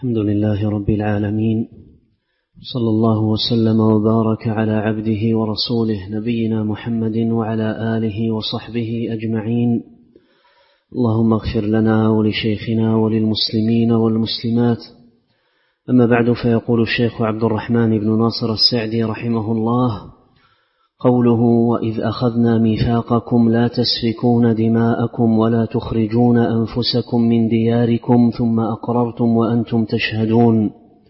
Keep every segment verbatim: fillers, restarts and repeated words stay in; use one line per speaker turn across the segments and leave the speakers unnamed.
الحمد لله رب العالمين، صلى الله وسلم وبارك على عبده ورسوله نبينا محمد وعلى آله وصحبه أجمعين. اللهم اغفر لنا ولشيخنا وللمسلمين والمسلمات. أما بعد، فيقول الشيخ عبد الرحمن بن ناصر السعدي رحمه الله: قوله: وإذ أخذنا ميثاقكم لا تسفكون دماءكم ولا تخرجون أنفسكم من دياركم ثم أقررتم وأنتم تشهدون،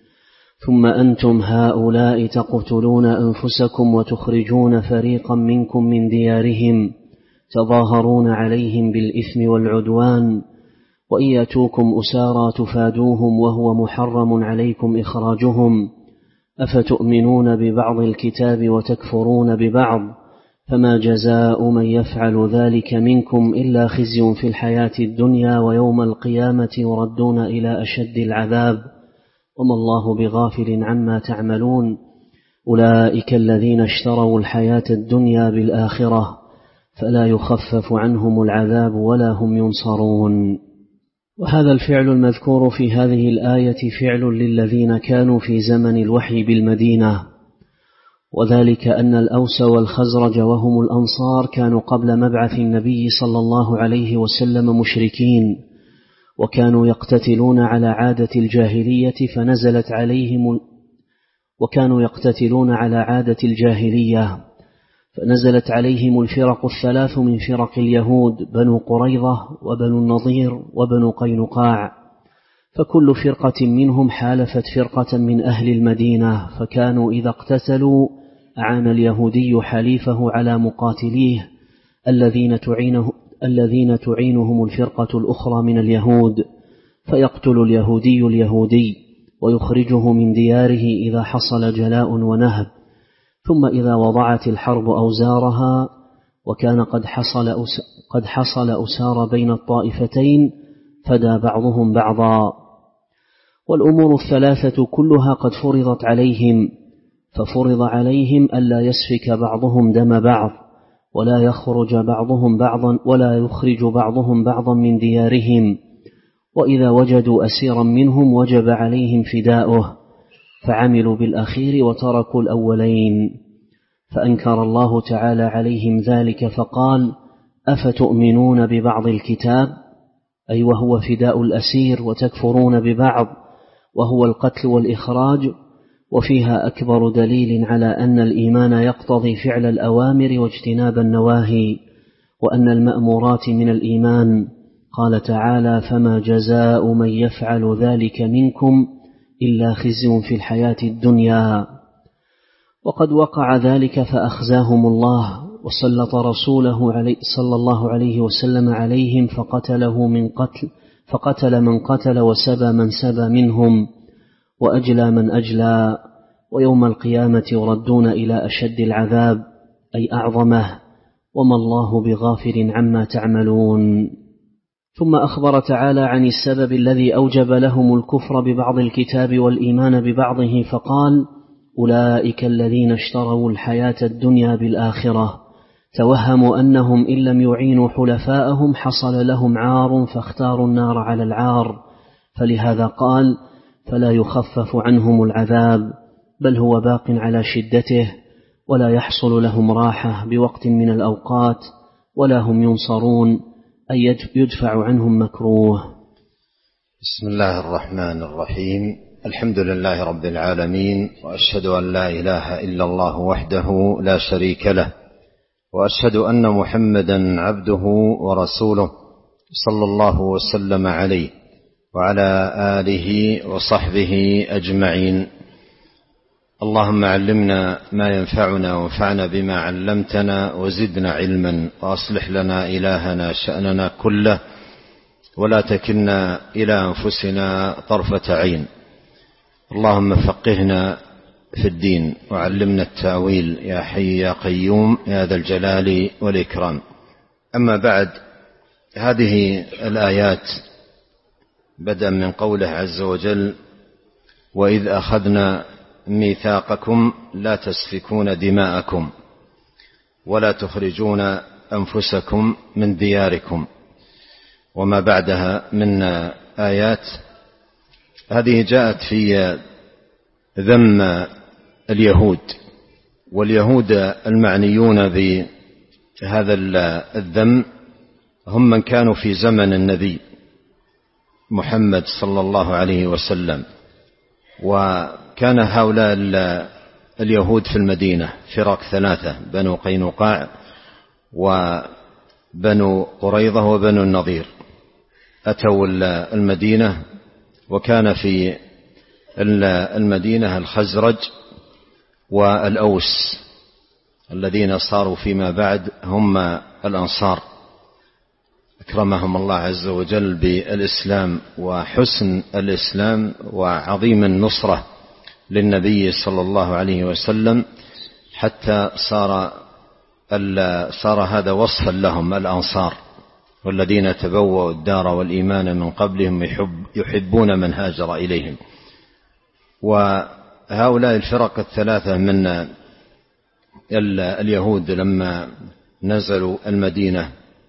ثم أنتم هؤلاء تقتلون أنفسكم وتخرجون فريقا منكم من ديارهم تظاهرون عليهم بالإثم والعدوان، وإن يأتوكم أسارى تفادوهم وهو محرم عليكم إخراجهم، أفتؤمنون ببعض الكتاب وتكفرون ببعض، فما جزاء من يفعل ذلك منكم إلا خزي في الحياة الدنيا ويوم القيامة يردون إلى أشد العذاب، وما الله بغافل عما تعملون. أولئك الذين اشتروا الحياة الدنيا بالآخرة فلا يخفف عنهم العذاب ولا هم ينصرون. وهذا الفعل المذكور في هذه الآية فعل للذين كانوا في زمن الوحي بالمدينة، وذلك أن الأوس والخزرج وهم الأنصار كانوا قبل مبعث النبي صلى الله عليه وسلم مشركين، وكانوا يقتتلون على عادة الجاهلية فنزلت عليهم وكانوا يقتتلون على عادة الجاهلية فنزلت عليهم الفرق الثلاث من فرق اليهود: بنو قريظة وبنو النضير وبنو قينقاع، فكل فرقة منهم حالفت فرقة من أهل المدينة، فكانوا إذا اقتتلوا أعان اليهودي حليفه على مقاتليه الذين تعينه الذين تعينهم الفرقة الأخرى من اليهود، فيقتل اليهودي اليهودي ويخرجه من دياره إذا حصل جلاء ونهب، ثم إذا وضعت الحرب أوزارها وكان قد حصل أس... قد حصل أسار بين الطائفتين فدى بعضهم بعضا. والأمور الثلاثة كلها قد فرضت عليهم، ففرض عليهم ألا يسفك بعضهم دم بعض، ولا يخرج بعضهم بعضا ولا يخرج بعضهم بعضا من ديارهم، وإذا وجدوا أسيرا منهم وجب عليهم فداؤه، فعملوا بالأخير وتركوا الأولين، فأنكر الله تعالى عليهم ذلك فقال: أفتؤمنون ببعض الكتاب، أي وهو فداء الأسير، وتكفرون ببعض وهو القتل والإخراج. وفيها أكبر دليل على أن الإيمان يقتضي فعل الأوامر واجتناب النواهي، وأن المأمورات من الإيمان. قال تعالى: فما جزاء من يفعل ذلك منكم إلا خزي في الحياة الدنيا. وقد وقع ذلك فأخزاهم الله، وسلط رسوله عليه صلى الله عليه وسلم عليهم فقتله من قتل فقتل من قتل وسبى من سبى منهم وأجلى من أجلى، ويوم القيامة يردون إلى أشد العذاب أي أعظمه، وما الله بغافل عما تعملون. ثم أخبر تعالى عن السبب الذي أوجب لهم الكفر ببعض الكتاب والإيمان ببعضه فقال: أولئك الذين اشتروا الحياة الدنيا بالآخرة، توهموا أنهم إن لم يعينوا حلفاءهم حصل لهم عار فاختاروا النار على العار، فلهذا قال: فلا يخفف عنهم العذاب، بل هو باق على شدته، ولا يحصل لهم راحة بوقت من الأوقات، ولا هم ينصرون، أي يدفع عنهم مكروه.
بسم الله الرحمن الرحيم. الحمد لله رب العالمين، وأشهد أن لا إله إلا الله وحده لا شريك له، وأشهد أن محمدا عبده ورسوله صلى الله وسلم عليه وعلى آله وصحبه أجمعين. اللهم علمنا ما ينفعنا وانفعنا بما علمتنا وزدنا علما، وأصلح لنا إلهنا شأننا كله، ولا تكلنا إلى أنفسنا طرفة عين. اللهم فقهنا في الدين وعلمنا التأويل يا حي يا قيوم يا ذا الجلال والإكرام. أما بعد، هذه الآيات بدأ من قوله عز وجل: وإذ أخذنا ميثاقكم لا تسفكون دماءكم ولا تخرجون أنفسكم من دياركم، وما بعدها من آيات هذه جاءت في ذم اليهود، واليهود المعنيون بهذا الذم هم من كانوا في زمن النبي محمد صلى الله عليه وسلم. وكان هؤلاء اليهود في المدينة فرق ثلاثة: بنو قينقاع وبنو قريظة وبنو النضير. أتوا المدينة، وكان في المدينة الخزرج والأوس الذين صاروا فيما بعد هم الأنصار، أكرمهم الله عز وجل بالإسلام وحسن الإسلام وعظيم النصرة للنبي صلى الله عليه وسلم، حتى صار صار هذا وصفا لهم، الأنصار والذين تبوأوا الدار والإيمان من قبلهم يحب يحبون من هاجر إليهم. وهؤلاء الفرق الثلاثة من اليهود لما نزلوا المدينة،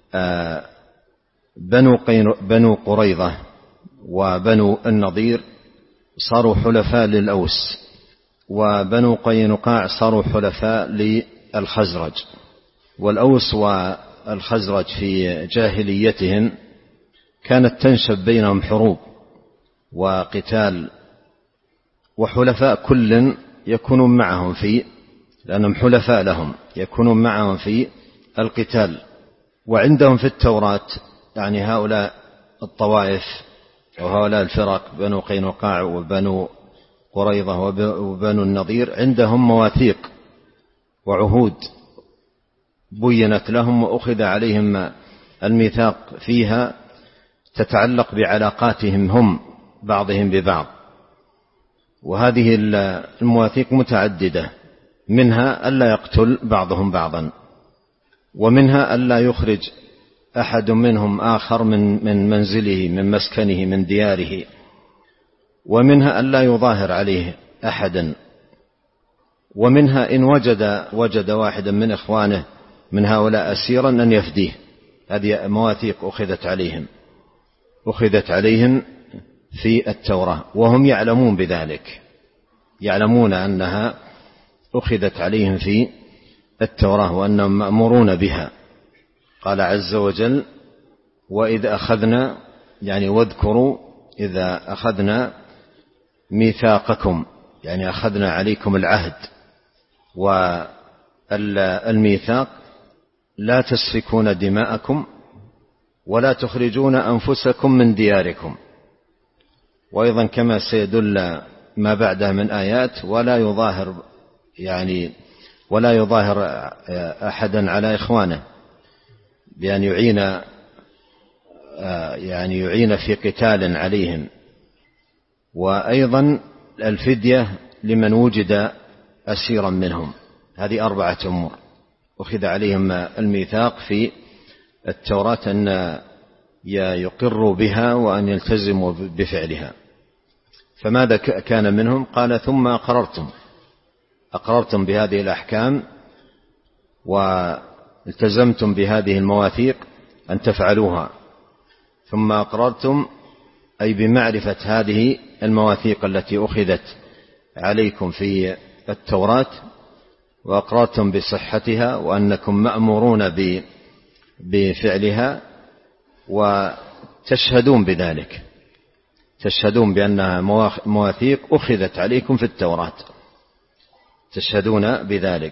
بنو قريظة وبنو النضير صاروا حلفاء للأوس، وبنو قينقاع صاروا حلفاء للخزرج. والأوس والخزرج في جاهليتهم كانت تنشب بينهم حروب وقتال، وحلفاء كل يكونون معهم في لأنهم حلفاء لهم يكونون معهم في القتال. وعندهم في التوراة يعني هؤلاء الطوائف وهؤلاء الفرق بنو قينقاع وبنو قريظة وبنو النضير عندهم مواثيق وعهود بينت لهم وأخذ عليهم الميثاق فيها تتعلق بعلاقاتهم هم بعضهم ببعض. وهذه المواثيق متعددة، منها ألا يقتل بعضهم بعضا، ومنها ألا يخرج أحد منهم آخر من من منزله من مسكنه من دياره، ومنها ألا يظاهر عليه أحدا، ومنها إن وجد وجد واحدا من إخوانه من هؤلاء أسيرا أن يفديه. هذه مواثيق أخذت عليهم أخذت عليهم في التوراة، وهم يعلمون بذلك، يعلمون أنها أخذت عليهم في التوراة وأنهم مأمورون بها. قال عز وجل: وإذ أخذنا، يعني واذكروا إذا أخذنا ميثاقكم، يعني أخذنا عليكم العهد والميثاق، لا تسفكون دماءكم ولا تخرجون أنفسكم من دياركم. وأيضا كما سيدل ما بعدها من آيات: ولا يظاهر يعني ولا يظاهر أحدا على إخوانه بأن يعين يعني يعين في قتال عليهم. وأيضا الفدية لمن وجد أسيرا منهم. هذه أربعة أمور أخذ عليهم الميثاق في التوراة أن يقروا بها وأن يلتزموا بفعلها. فماذا كان منهم؟ قال: ثم أقررتم أقررتم بهذه الأحكام والتزمتم بهذه المواثيق أن تفعلوها، ثم أقررتم أي بمعرفة هذه المواثيق التي أخذت عليكم في التوراة، وأقررتم بصحتها وأنكم مأمورون بفعلها، وتشهدون بذلك، تشهدون بأنها مواثيق أخذت عليكم في التوراة، تشهدون بذلك.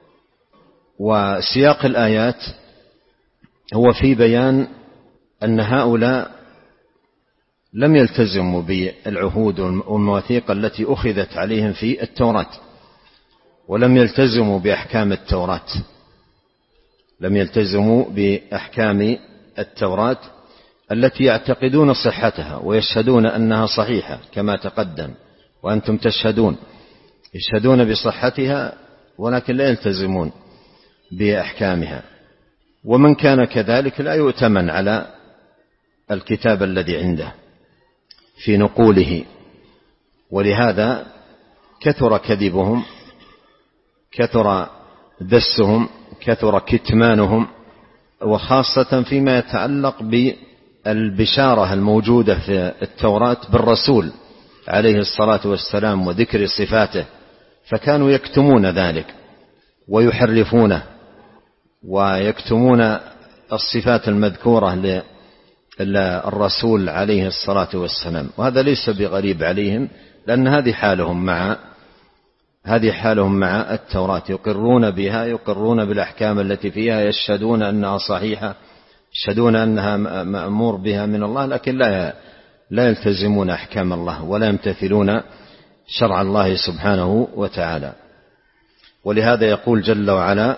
وسياق الآيات هو في بيان أن هؤلاء لم يلتزموا بالعهود والمواثيق التي أخذت عليهم في التوراة، ولم يلتزموا بأحكام التوراة لم يلتزموا بأحكام التوراة التي يعتقدون صحتها ويشهدون أنها صحيحة كما تقدم، وأنتم تشهدون يشهدون بصحتها ولكن لا يلتزمون بأحكامها. ومن كان كذلك لا يؤتمن على الكتاب الذي عنده في نقوله، ولهذا كثر كذبهم، كثر دسهم، كثر كتمانهم، وخاصة فيما يتعلق بالبشارة الموجودة في التوراة بالرسول عليه الصلاة والسلام وذكر صفاته، فكانوا يكتمون ذلك ويحرفونه ويكتمون الصفات المذكورة للرسول عليه الصلاة والسلام. وهذا ليس بغريب عليهم، لأن هذه حالهم مع هذه حالهم مع التوراة، يقرون بها، يقرون بالأحكام التي فيها، يشهدون أنها صحيحة، يشهدون أنها مأمور بها من الله، لكن لا لا يلتزمون أحكام الله ولا يمتثلون شرع الله سبحانه وتعالى. ولهذا يقول جل وعلا: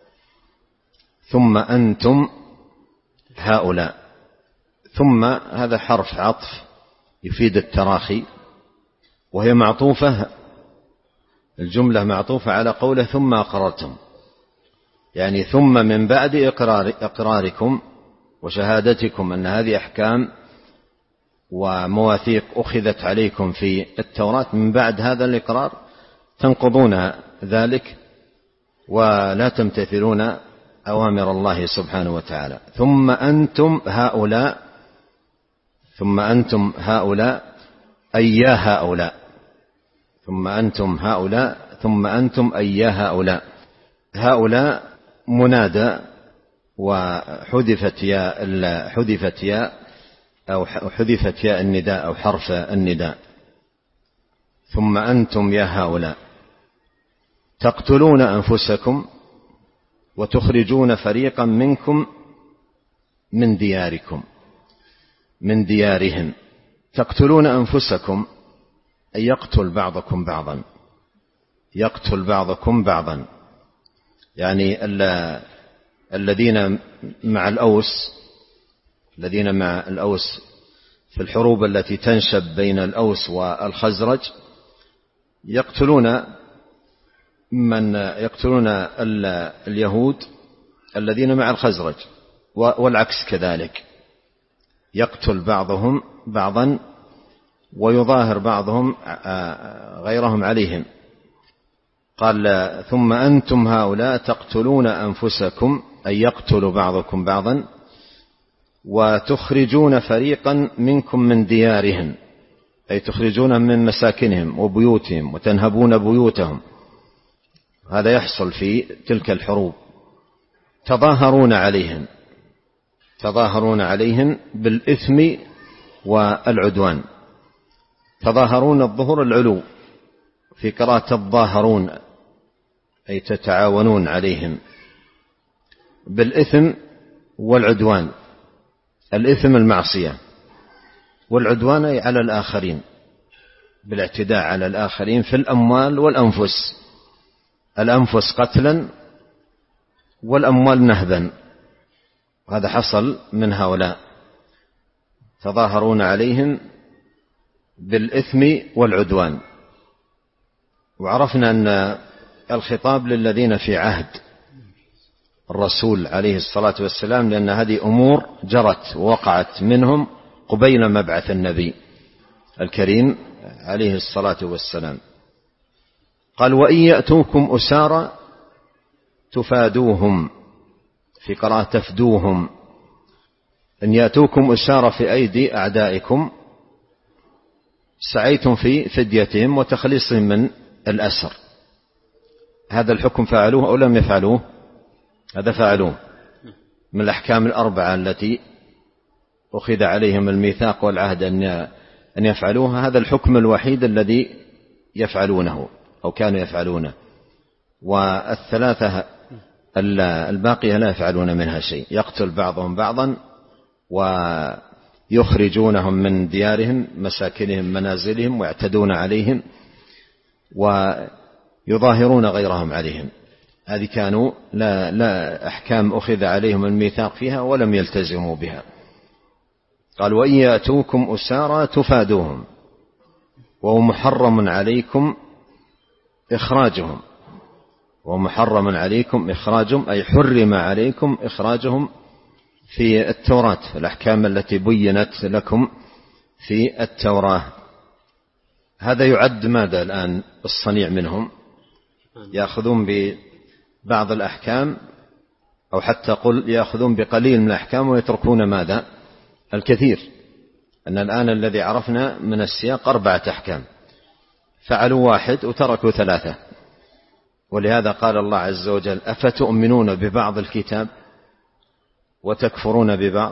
ثم أنتم هؤلاء. ثم هذا حرف عطف يفيد التراخي، وهي معطوفة، الجملة معطوفة على قوله ثم أقررتم، يعني ثم من بعد إقرار إقراركم وشهادتكم أن هذه أحكام ومواثيق أخذت عليكم في التوراة، من بعد هذا الإقرار تنقضون ذلك ولا تمتثلون أوامر الله سبحانه وتعالى. ثم أنتم هؤلاء، ثم أنتم هؤلاء أي يا هؤلاء، ثم أنتم هؤلاء، ثم أنتم أي يا هؤلاء. هؤلاء منادى وحذفت يا حذفت يا أو حذفت يا النداء أو حرف النداء. ثم أنتم يا هؤلاء تقتلون أنفسكم وتخرجون فريقا منكم من دياركم من ديارهم. تقتلون أنفسكم أي يقتل بعضكم بعضا، يقتل بعضكم بعضا، يعني الذين مع الأوس الذين مع الأوس في الحروب التي تنشب بين الأوس والخزرج يقتلون من يقتلون اليهود الذين مع الخزرج، والعكس كذلك، يقتل بعضهم بعضا ويظاهر بعضهم غيرهم عليهم. قال: ثم أنتم هؤلاء تقتلون أنفسكم أي يقتل بعضكم بعضا، وتخرجون فريقا منكم من ديارهم أي تخرجونهم من مساكنهم وبيوتهم وتنهبون بيوتهم. هذا يحصل في تلك الحروب. تظاهرون عليهم تظاهرون عليهم بالإثم والعدوان. تظاهرون الظهور العلو، في قراءة تظاهرون أي تتعاونون عليهم بالإثم والعدوان. الإثم المعصية، والعدوان أي على الآخرين، بالاعتداء على الآخرين في الأموال والأنفس، الأنفس قتلا والأموال نهبا. هذا حصل من هؤلاء، تظاهرون عليهم بالإثم والعدوان. وعرفنا أن الخطاب للذين في عهد الرسول عليه الصلاة والسلام، لأن هذه أمور جرت ووقعت منهم قبيل مبعث النبي الكريم عليه الصلاة والسلام. قال: وإن يأتوكم أسارى تفادوهم، في قراءة تفدوهم. إن يأتوكم أسارى في أيدي أعدائكم سعيتم في فديتهم وتخليصهم من الأسر. هذا الحكم فعلوه أو لم يفعلوه؟ هذا فعلوه، من الأحكام الأربعة التي أخذ عليهم الميثاق والعهد أن يفعلوها. هذا الحكم الوحيد الذي يفعلونه أو كانوا يفعلونه، والثلاثة الباقية لا يفعلون منها شيء. يقتل بعضهم بعضا ويخرجونهم من ديارهم مساكنهم منازلهم ويعتدون عليهم ويظاهرون غيرهم عليهم. هذه كانوا لا, لا أحكام أخذ عليهم الميثاق فيها ولم يلتزموا بها. قال: وإن يأتوكم أسارى تفادوهم وهو محرم عليكم إخراجهم. ومحرم عليكم إخراجهم أي حرم عليكم إخراجهم في التوراة، الأحكام التي بينت لكم في التوراة. هذا يعد ماذا الآن الصنيع منهم؟ يأخذون ببعض الأحكام، أو حتى قل يأخذون بقليل من الأحكام ويتركون ماذا؟ الكثير. أن الآن الذي عرفنا من السياق أربعة أحكام، فعلوا واحد وتركوا ثلاثة. ولهذا قال الله عز وجل: أفتؤمنون ببعض الكتاب وتكفرون ببعض.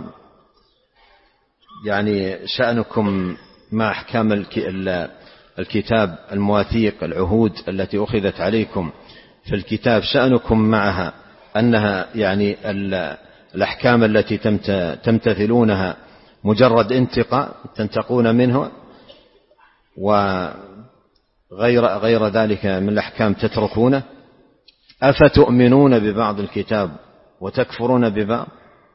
يعني شأنكم مع أحكام الكتاب، المواثيق، العهود التي أخذت عليكم في الكتاب، شأنكم معها أنها يعني الأحكام التي تمتثلونها مجرد انتقاء تنتقون منه، وغير غير ذلك من الأحكام تتركونه. أفتؤمنون ببعض الكتاب وتكفرون ببعض،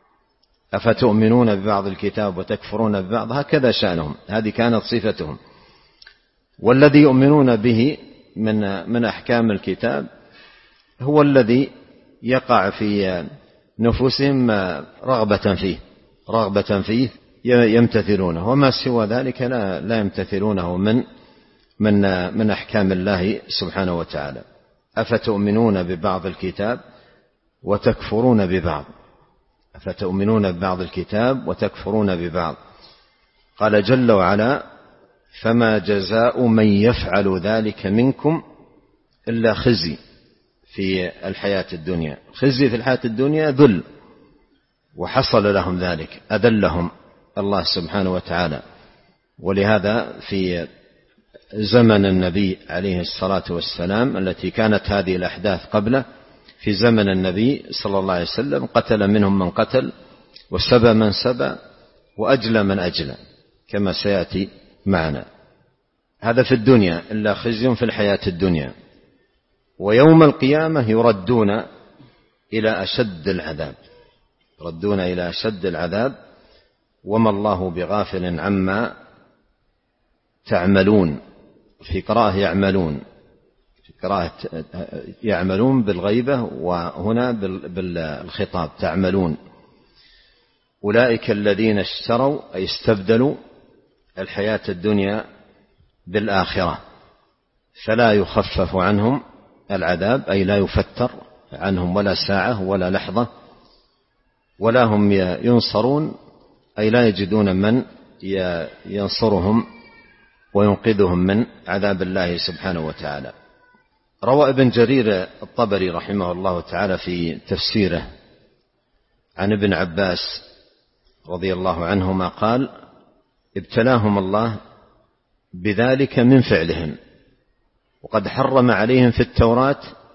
أفتؤمنون ببعض الكتاب وتكفرون ببعض، هكذا شأنهم، هذه كانت صفتهم. والذي يؤمنون به من من أحكام الكتاب هو الذي يقع في نفوسهم رغبة فيه رغبة فيه يمتثلونه، وما سوى ذلك لا لا يمتثلونه من من من أحكام الله سبحانه وتعالى. أفتؤمنون ببعض الكتاب وتكفرون ببعض، أفتؤمنون ببعض الكتاب وتكفرون ببعض. قال جل وعلا: فما جزاء من يفعل ذلك منكم إلا خزي في الحياة الدنيا. خزي في الحياة الدنيا ذل، وحصل لهم ذلك، أذلهم الله سبحانه وتعالى. ولهذا في زمن النبي عليه الصلاة والسلام التي كانت هذه الأحداث قبله، في زمن النبي صلى الله عليه وسلم قتل منهم من قتل، وسبى من سبى، وأجلى من أجلى، كما سيأتي معنا. هذا في الدنيا، إلا خزي في الحياة الدنيا. ويوم القيامة يردون إلى أشد العذاب، يردون إلى أشد العذاب، وما الله بغافل عما تعملون. في قراءة يعملون، في قراءة يعملون بالغيبة، وهنا بالخطاب تعملون. أولئك الذين اشتروا أي استبدلوا الحياة الدنيا بالآخرة، فلا يخفف عنهم العذاب، أي لا يفتر عنهم ولا ساعة ولا لحظة، ولا هم ينصرون، أي لا يجدون من ينصرهم وينقذهم من عذاب الله سبحانه وتعالى. روى ابن جرير الطبري رحمه الله تعالى في تفسيره عن ابن عباس رضي الله عنهما قال: ابتلاهم الله بذلك من فعلهم، وقد حرم عليهم في التوراة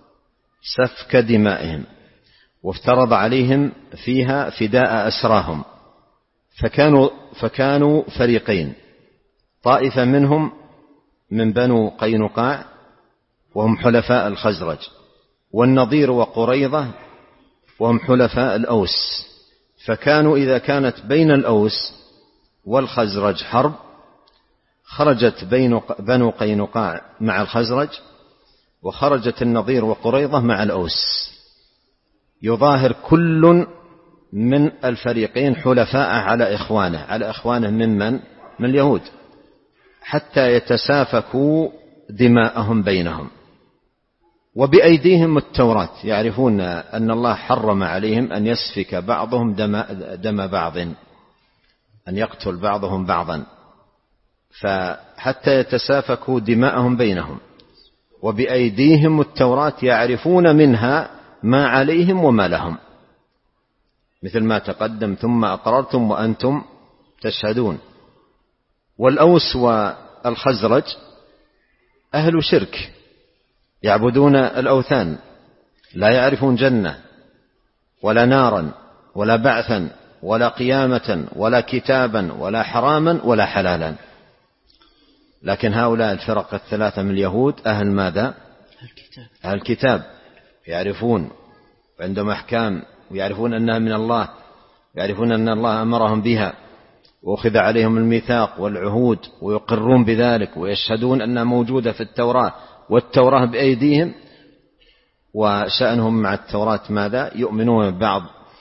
سفك دمائهم، وافترض عليهم فيها فداء أسراهم، فكانوا, فكانوا فريقين: طائفة منهم من بنو قينقاع وهم حلفاء الخزرج، والنضير وقريظة وهم حلفاء الأوس. فكانوا إذا كانت بين الأوس والخزرج حرب، خرجت بنو قينقاع مع الخزرج، وخرجت النضير وقريظة مع الأوس، يظاهر كل من الفريقين حلفاء على إخوانه على إخوانه ممن من اليهود، حتى يتسافكوا دماءهم بينهم. وبأيديهم التوراة، يعرفون أن الله حرم عليهم أن يسفك بعضهم دم, دم بعض، أن يقتل بعضهم بعضا، فحتى يتسافكوا دماءهم بينهم. وبأيديهم التوراة، يعرفون منها ما عليهم وما لهم، مثل ما تقدم: ثم أقررتم وأنتم تشهدون. والأوس والخزرج أهل شرك، يعبدون الأوثان، لا يعرفون جنة ولا نارا ولا بعثا ولا قيامة ولا كتابا ولا حراما ولا حلالا. لكن هؤلاء الفرق الثلاثة من اليهود أهل ماذا؟ الكتاب. أهل الكتاب، يعرفون، وعندهم أحكام، ويعرفون أنها من الله، يعرفون أن الله أمرهم بها، وأخذ عليهم الميثاق والعهود، ويقرون بذلك، ويشهدون أنها موجودة في التوراة، والتوراة بأيديهم. وشأنهم مع التوراة ماذا؟ يؤمنون ببعض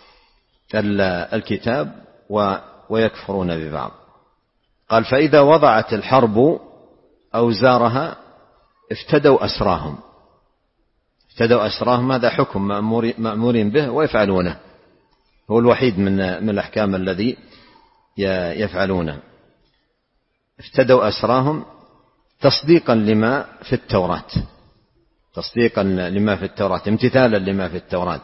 الكتاب ويكفرون ببعض. قال: فإذا وضعت الحرب أوزارها افتدوا أسراهم. افتدوا أسراهم، هذا حكم مأمورين به ويفعلونه، هو الوحيد من من الأحكام الذي يفعلونه. افتدوا أسراهم تصديقا لما في التوراة، تصديقا لما في التوراة، امتثالا لما في التوراة،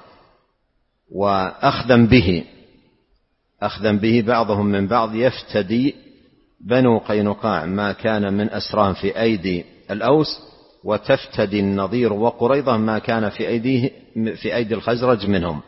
وأخذا به أخذا به بعضهم من بعض. يفتدي بنو قينقاع ما كان من أسراهم في أيدي الأوس، وتفتدي النضير وقريظة ما كان في أيديه في أيدي الخزرج منهم،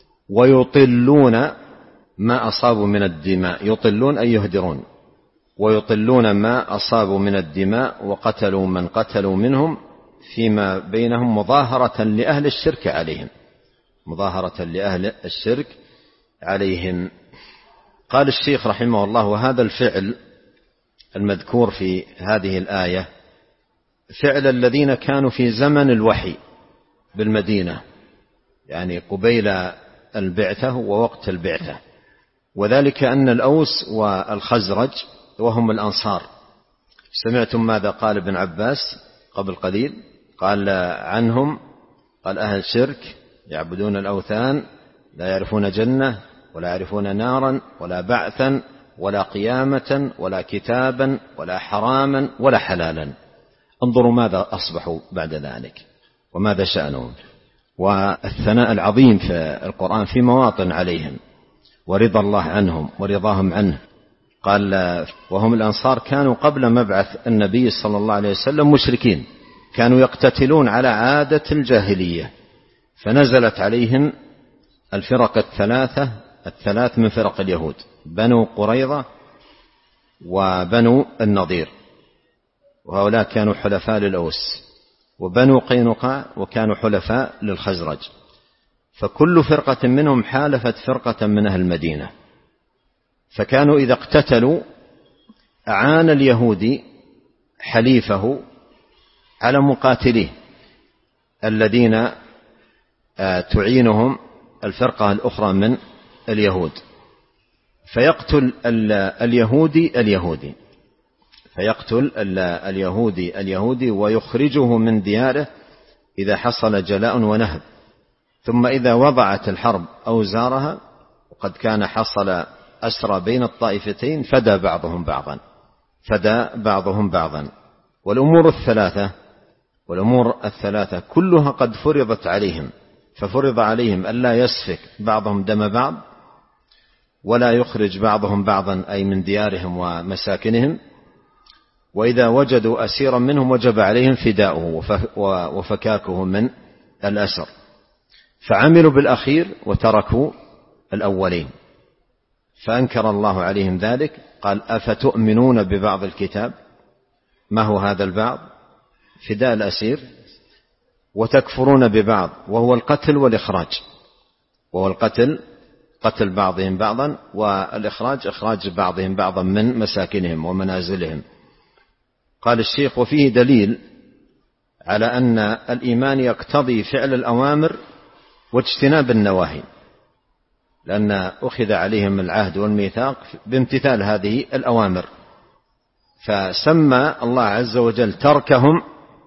ويطلون ما أصابوا من الدماء، يطلون أي يهدرون، ويطلون ما أصابوا من الدماء، وقتلوا من قتلوا منهم فيما بينهم مظاهرة لأهل الشرك عليهم، مظاهرة لأهل الشرك عليهم. قال الشيخ رحمه الله: وهذا الفعل المذكور في هذه الآية فعل الذين كانوا في زمن الوحي بالمدينة، يعني قبيل البعثة ووقت البعثة، وذلك أن الأوس والخزرج وهم الأنصار. سمعتم ماذا قال ابن عباس قبل قليل؟ قال عنهم، قال: أهل شرك يعبدون الأوثان، لا يعرفون جنة ولا يعرفون نارا ولا بعثا ولا قيامة ولا كتابا ولا حراما ولا حلالا. انظروا ماذا أصبحوا بعد ذلك وماذا شأنهم، والثناء العظيم في القرآن في مواطن عليهم، ورضا الله عنهم ورضاهم عنه. قال: وهم الأنصار كانوا قبل مبعث النبي صلى الله عليه وسلم مشركين، كانوا يقتتلون على عادة الجاهلية، فنزلت عليهم الفرق الثلاثة الثلاث من فرق اليهود: بنو قريظة وبنو النضير، وهؤلاء كانوا حلفاء للأوس، وبنو قينقاع وكانوا حلفاء للخزرج، فكل فرقة منهم حالفت فرقة من أهل المدينة، فكانوا إذا اقتتلوا أعان اليهودي حليفه على مقاتليه الذين تعينهم الفرقة الأخرى من اليهود، فيقتل اليهودي اليهودي فيقتل اليهودي اليهودي ويخرجه من دياره إذا حصل جلاء ونهب، ثم إذا وضعت الحرب أوزارها وقد كان حصل أسرى بين الطائفتين فدى بعضهم بعضا فدى بعضهم بعضا. والأمور الثلاثة والأمور الثلاثة كلها قد فرضت عليهم، ففرض عليهم ألا يسفك بعضهم دم بعض، ولا يخرج بعضهم بعضا أي من ديارهم ومساكنهم، وإذا وجدوا أسيرا منهم وجب عليهم فداؤه وفكاكه من الأسر، فعملوا بالأخير وتركوا الأولين، فأنكر الله عليهم ذلك. قال: أفتؤمنون ببعض الكتاب؟ ما هو هذا البعض؟ فداء الأسير، وتكفرون ببعض وهو القتل والإخراج، وهو القتل قتل بعضهم بعضا، والإخراج إخراج بعضهم بعضا من مساكنهم ومنازلهم. قال الشيخ: وفيه دليل على أن الإيمان يقتضي فعل الأوامر واجتناب النواهي، لأن أخذ عليهم العهد والميثاق بامتثال هذه الأوامر، فسمى الله عز وجل تركهم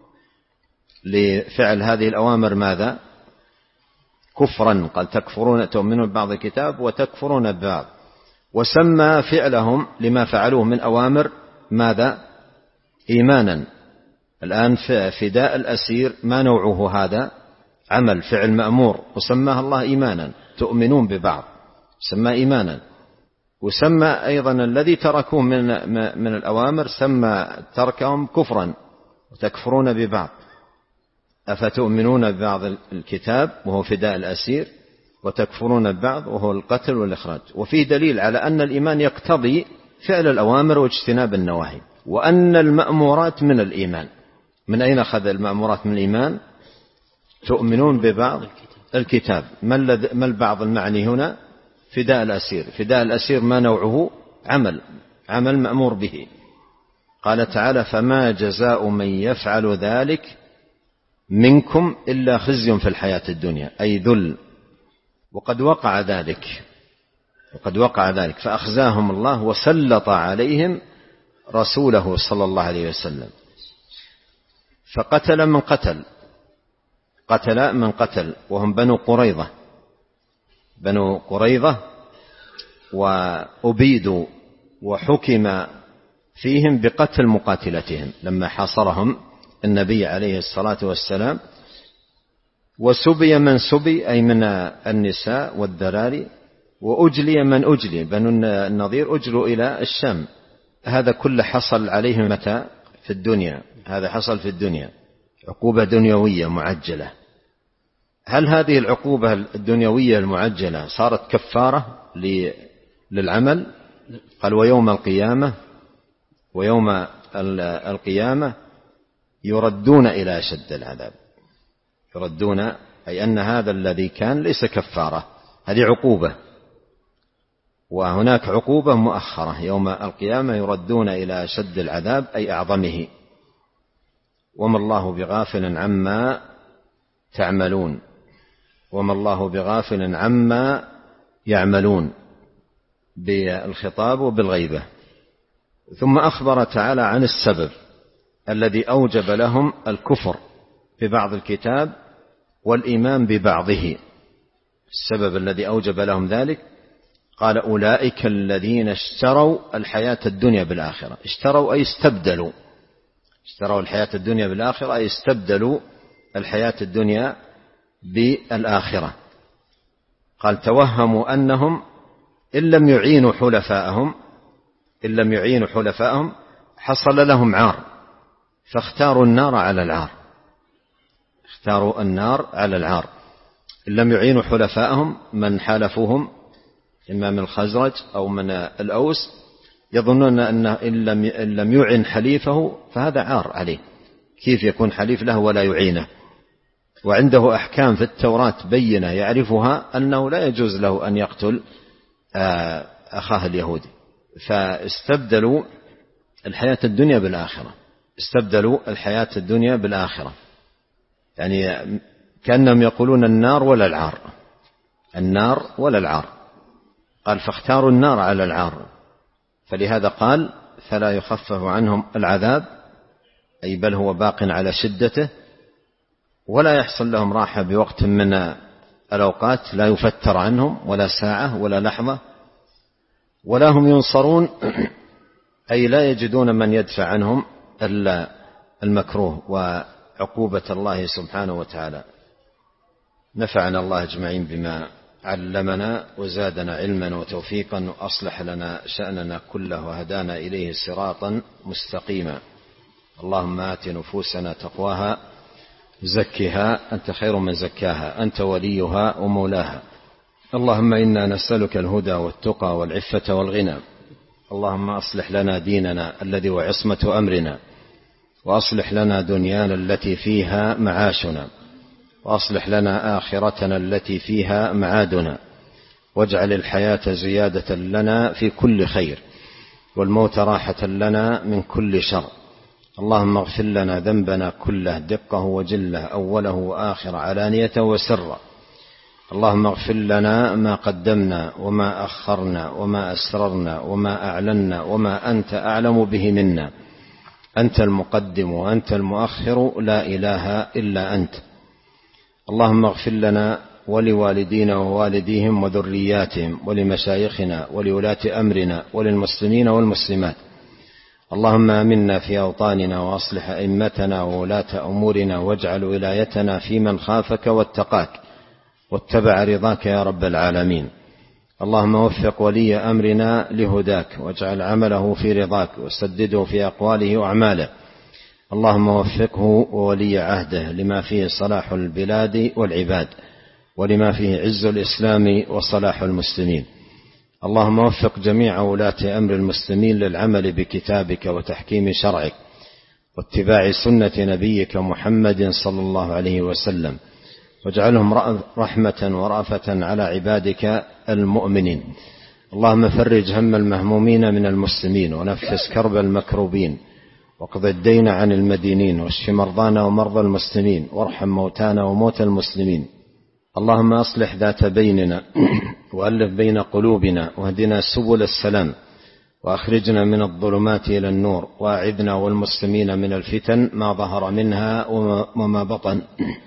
لفعل هذه الأوامر ماذا؟ كفرا. قال: تكفرون تؤمنون ببعض الكتاب وتكفرون ببعض. وسمى فعلهم لما فعلوه من أوامر ماذا؟ إيمانا. الآن فداء الأسير ما نوعه هذا؟ عمل فعل مأمور، وسماه الله إيمانا. تؤمنون ببعض سمى إيمانا. وسمى أيضا الذي تركوه من من الأوامر سمى تركهم كفرا، وتكفرون ببعض. أفتؤمنون ببعض الكتاب وهو فداء الأسير، وتكفرون ببعض وهو القتل والإخراج. وفيه دليل على أن الإيمان يقتضي فعل الأوامر واجتناب النواهي، وأن المأمورات من الإيمان. من أين أخذ المأمورات من الإيمان؟ تؤمنون ببعض الكتاب. ما البعض المعني هنا؟ فداء الأسير. فداء الأسير ما نوعه؟ عمل عمل مأمور به. قال تعالى: فما جزاء من يفعل ذلك منكم إلا خزي في الحياة الدنيا، أي ذل. وقد وقع ذلك وقد وقع ذلك فأخزاهم الله وسلط عليهم رسوله صلى الله عليه وسلم، فقتل من قتل قتل من قتل وهم بنو قريظة بنو قريظة وأبيدوا وحكم فيهم بقتل مقاتلتهم لما حاصرهم النبي عليه الصلاة والسلام، وسبي من سبي أي من النساء والذراري، وأجلي من أجلي، بنو النضير أجلوا إلى الشام. هذا كله حصل عليهم متى؟ في الدنيا. هذا حصل في الدنيا، عقوبة دنيوية معجلة. هل هذه العقوبة الدنيوية المعجلة صارت كفارة للعمل؟ قال ويوم القيامة ويوم القيامة يردون إلى أشد العذاب. يردون أي أن هذا الذي كان ليس كفارة، هذه عقوبة، وهناك عقوبة مؤخرة يوم القيامة يردون إلى أشد العذاب أي أعظمه. وما الله بغافل عما تعملون، وما الله بغافل عما يعملون بالخطاب وبالغيبة. ثم أخبر تعالى عن السبب الذي أوجب لهم الكفر ببعض الكتاب والإيمان ببعضه. السبب الذي أوجب لهم ذلك قال أولئك الذين اشتروا الحياة الدنيا بالآخرة. اشتروا أي استبدلوا، اشتروا الحياة الدنيا بالآخرة أي استبدلوا الحياة الدنيا بالآخرة. قال توهموا أنهم إن لم يعينوا حلفاءهم إن لم يعينوا حلفاءهم حصل لهم عار، فاختاروا النار على العار. اختاروا النار على العار. إن لم يعينوا حلفاءهم من حالفوهم إما من الخزرج أو من الأوس، يظنون أنه إن لم يعن حليفه فهذا عار عليه، كيف يكون حليف له ولا يعينه؟ وعنده أحكام في التوراة بينة يعرفها أنه لا يجوز له أن يقتل أخاه اليهودي. فاستبدلوا الحياة الدنيا بالآخرة، استبدلوا الحياة الدنيا بالآخرة، يعني كأنهم يقولون النار ولا العار، النار ولا العار. قال فاختاروا النار على العار، فلهذا قال فلا يخفف عنهم العذاب، أي بل هو باق على شدته، ولا يحصل لهم راحة بوقت من الأوقات، لا يفتر عنهم ولا ساعة ولا لحظة، ولا هم ينصرون أي لا يجدون من يدفع عنهم المكروه وعقوبة الله سبحانه وتعالى. نفعنا الله أجمعين بما علمنا وزادنا علما وتوفيقا، وأصلح لنا شأننا كله وهدانا إليه صراطا مستقيما. اللهم آت نفوسنا تقواها زكها أنت خير من زكاها أنت وليها ومولاها. اللهم إنا نسألك الهدى والتقى والعفة والغنى. اللهم أصلح لنا ديننا الذي هو عصمة أمرنا، وأصلح لنا دنيانا التي فيها معاشنا، وأصلح لنا آخرتنا التي فيها معادنا، واجعل الحياة زيادة لنا في كل خير، والموت راحة لنا من كل شر. اللهم اغفر لنا ذنبنا كله دقه وجله، أوله وآخر، علانية وسر. اللهم اغفر لنا ما قدمنا وما أخرنا وما أسررنا وما أعلنا وما أنت أعلم به منا. أنت المقدم وأنت المؤخر، لا إله إلا أنت. اللهم اغفر لنا ولوالدينا ووالديهم وذرياتهم ولمشايخنا ولولاة أمرنا وللمسلمين والمسلمات. اللهم آمنا في أوطاننا وأصلح أئمتنا وولاة أمورنا، واجعل ولايتنا في من خافك واتقاك واتبع رضاك يا رب العالمين. اللهم وفق ولي أمرنا لهداك، واجعل عمله في رضاك، وسدده في أقواله وأعماله. اللهم وفقه وولي عهده لما فيه صلاح البلاد والعباد، ولما فيه عز الإسلام وصلاح المسلمين. اللهم وفق جميع ولاة أمر المسلمين للعمل بكتابك وتحكيم شرعك واتباع سنة نبيك محمد صلى الله عليه وسلم، واجعلهم رحمة ورأفة على عبادك المؤمنين. اللهم فرج هم المهمومين من المسلمين، ونفس كرب المكروبين، واقض الدين عن المدينين، واشف مرضانا ومرضى المسلمين، وارحم موتانا وموتى المسلمين. اللهم أصلح ذات بيننا وألف بين قلوبنا، واهدنا سبل السلام، وأخرجنا من الظلمات إلى النور، وأعذنا والمسلمين من الفتن ما ظهر منها وما بطن.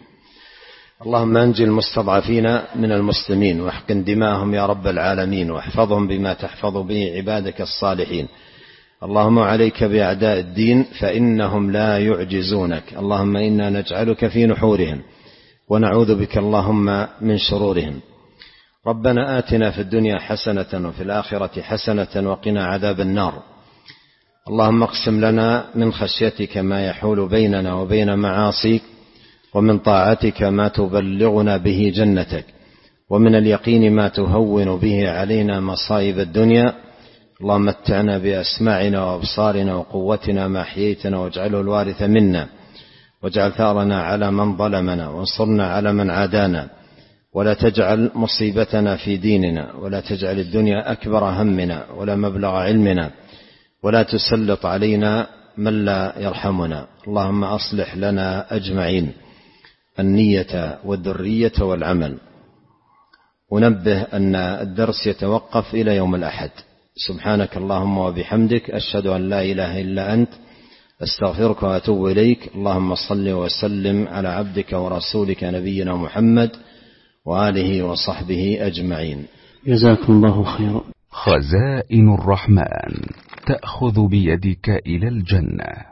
اللهم أنجي المستضعفين من المسلمين، واحقن دماءهم يا رب العالمين، واحفظهم بما تحفظ به عبادك الصالحين. اللهم عليك بأعداء الدين فإنهم لا يعجزونك. اللهم إنا نجعلك في نحورهم ونعوذ بك اللهم من شرورهم. ربنا آتنا في الدنيا حسنة وفي الآخرة حسنة وقنا عذاب النار. اللهم اقسم لنا من خشيتك ما يحول بيننا وبين معاصيك، ومن طاعتك ما تبلغنا به جنتك، ومن اليقين ما تهون به علينا مصائب الدنيا. اللهم متعنا بأسماعنا وأبصارنا وقوتنا ما أحييتنا، واجعله الوارث منا، واجعل ثارنا على من ظلمنا، وانصرنا على من عادانا، ولا تجعل مصيبتنا في ديننا، ولا تجعل الدنيا أكبر همنا ولا مبلغ علمنا، ولا تسلط علينا من لا يرحمنا. اللهم أصلح لنا أجمعين النية والذرية والعمل. ونبه أن الدرس يتوقف إلى يوم الأحد. سبحانك اللهم وبحمدك، أشهد أن لا إله إلا أنت، أستغفرك وأتوب إليك. اللهم صل وسلم على عبدك ورسولك نبينا محمد وآله وصحبه أجمعين.
جزاكم الله خيرا.
خزائن الرحمن تأخذ بيدك إلى الجنة.